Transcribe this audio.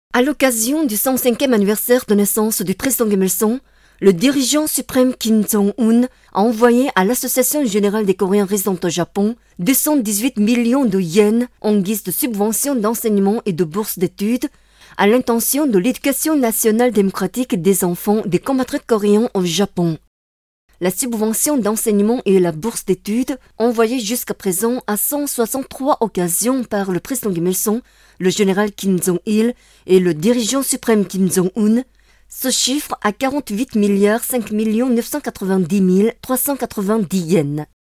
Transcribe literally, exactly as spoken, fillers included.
À l'occasion du cent cinquième anniversaire de naissance du président Kim Il-sung, le dirigeant suprême Kim Jong-un a envoyé à l'Association générale des Coréens résidant au Japon deux cent dix-huit millions de yens en guise de subvention d'enseignement et de bourse d'études à l'intention de l'éducation nationale démocratique des enfants des compatriotes coréens au Japon. La subvention d'enseignement et la bourse d'études, envoyées jusqu'à présent à cent soixante-trois occasions par le président Kim Il-sung, le général Kim Jong-il et le dirigeant suprême Kim Jong-un, se chiffre à quarante-huit milliards cinq millions neuf cent quatre-vingt-dix mille trois cent quatre-vingt-dix yens.